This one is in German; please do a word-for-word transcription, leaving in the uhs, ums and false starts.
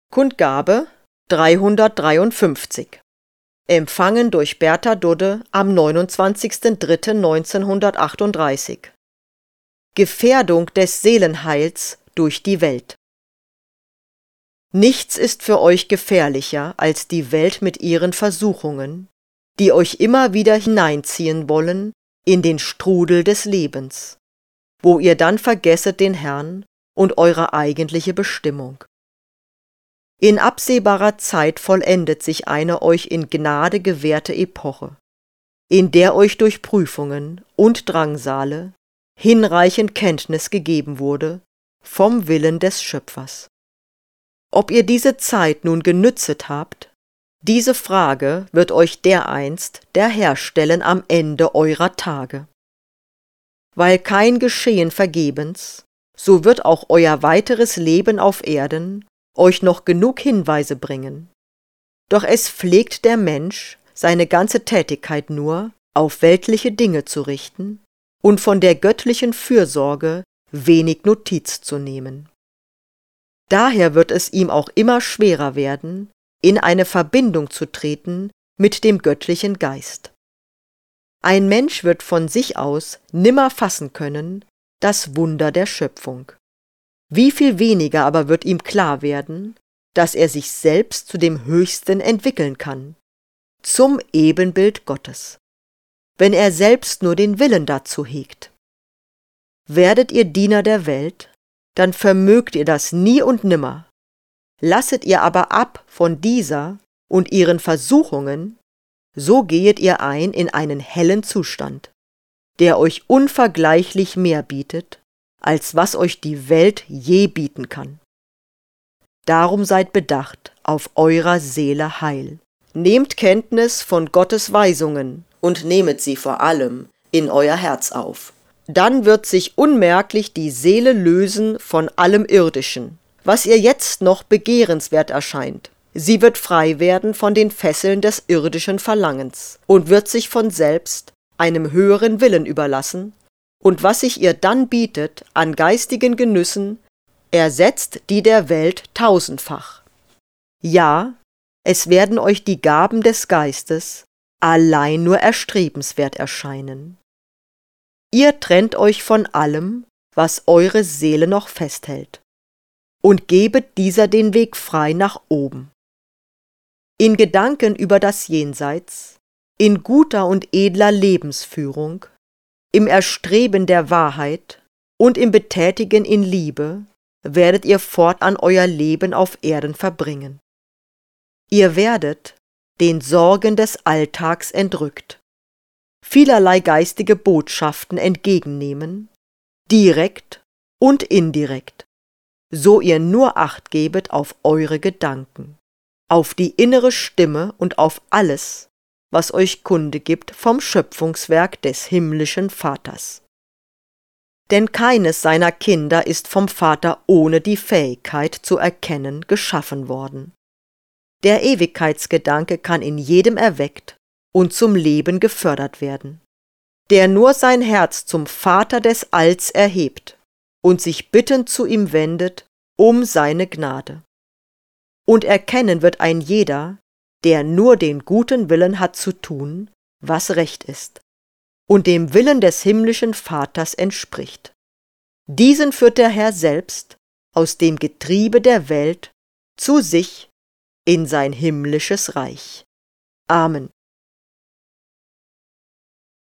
Kundgabe dreihundertdreiundfünfzig. Empfangen durch Bertha Dudde am neunundzwanzigsten dritten neunzehnhundertachtunddreißig. Gefährdung des Seelenheils durch die Welt. Nichts ist für euch gefährlicher als die Welt mit ihren Versuchungen, die euch immer wieder hineinziehen wollen in den Strudel des Lebens, wo ihr dann vergesset den Herrn und eure eigentliche Bestimmung. In absehbarer Zeit vollendet sich eine euch in Gnade gewährte Epoche, in der euch durch Prüfungen und Drangsale hinreichend Kenntnis gegeben wurde vom Willen des Schöpfers. Ob ihr diese Zeit nun genützet habt, diese Frage wird euch dereinst der Herr stellen am Ende eurer Tage. Weil kein Geschehen vergebens, so wird auch euer weiteres Leben auf Erden euch noch genug Hinweise bringen. Doch es pflegt der Mensch, seine ganze Tätigkeit nur auf weltliche Dinge zu richten und von der göttlichen Fürsorge wenig Notiz zu nehmen. Daher wird es ihm auch immer schwerer werden, in eine Verbindung zu treten mit dem göttlichen Geist. Ein Mensch wird von sich aus nimmer fassen können, das Wunder der Schöpfung. Wie viel weniger aber wird ihm klar werden, dass er sich selbst zu dem Höchsten entwickeln kann, zum Ebenbild Gottes, wenn er selbst nur den Willen dazu hegt. Werdet ihr Diener der Welt, dann vermögt ihr das nie und nimmer. Lasset ihr aber ab von dieser und ihren Versuchungen, so gehet ihr ein in einen hellen Zustand, der euch unvergleichlich mehr bietet, als was euch die Welt je bieten kann. Darum seid bedacht auf eurer Seele Heil. Nehmt Kenntnis von Gottes Weisungen und nehmet sie vor allem in euer Herz auf. Dann wird sich unmerklich die Seele lösen von allem Irdischen, was ihr jetzt noch begehrenswert erscheint. Sie wird frei werden von den Fesseln des irdischen Verlangens und wird sich von selbst einem höheren Willen überlassen, und was sich ihr dann bietet an geistigen Genüssen, ersetzt die der Welt tausendfach. Ja, es werden euch die Gaben des Geistes allein nur erstrebenswert erscheinen. Ihr trennt euch von allem, was eure Seele noch festhält, und gebet dieser den Weg frei nach oben. In Gedanken über das Jenseits, in guter und edler Lebensführung, im Erstreben der Wahrheit und im Betätigen in Liebe werdet ihr fortan euer Leben auf Erden verbringen. Ihr werdet den Sorgen des Alltags entrückt, vielerlei geistige Botschaften entgegennehmen, direkt und indirekt, so ihr nur Acht gebet auf eure Gedanken, auf die innere Stimme und auf alles, was euch Kunde gibt vom Schöpfungswerk des himmlischen Vaters. Denn keines seiner Kinder ist vom Vater ohne die Fähigkeit zu erkennen geschaffen worden. Der Ewigkeitsgedanke kann in jedem erweckt und zum Leben gefördert werden, der nur sein Herz zum Vater des Alls erhebt und sich bittend zu ihm wendet um seine Gnade. Und erkennen wird ein jeder, der nur den guten Willen hat zu tun, was recht ist, und dem Willen des himmlischen Vaters entspricht. Diesen führt der Herr selbst aus dem Getriebe der Welt zu sich in sein himmlisches Reich. Amen.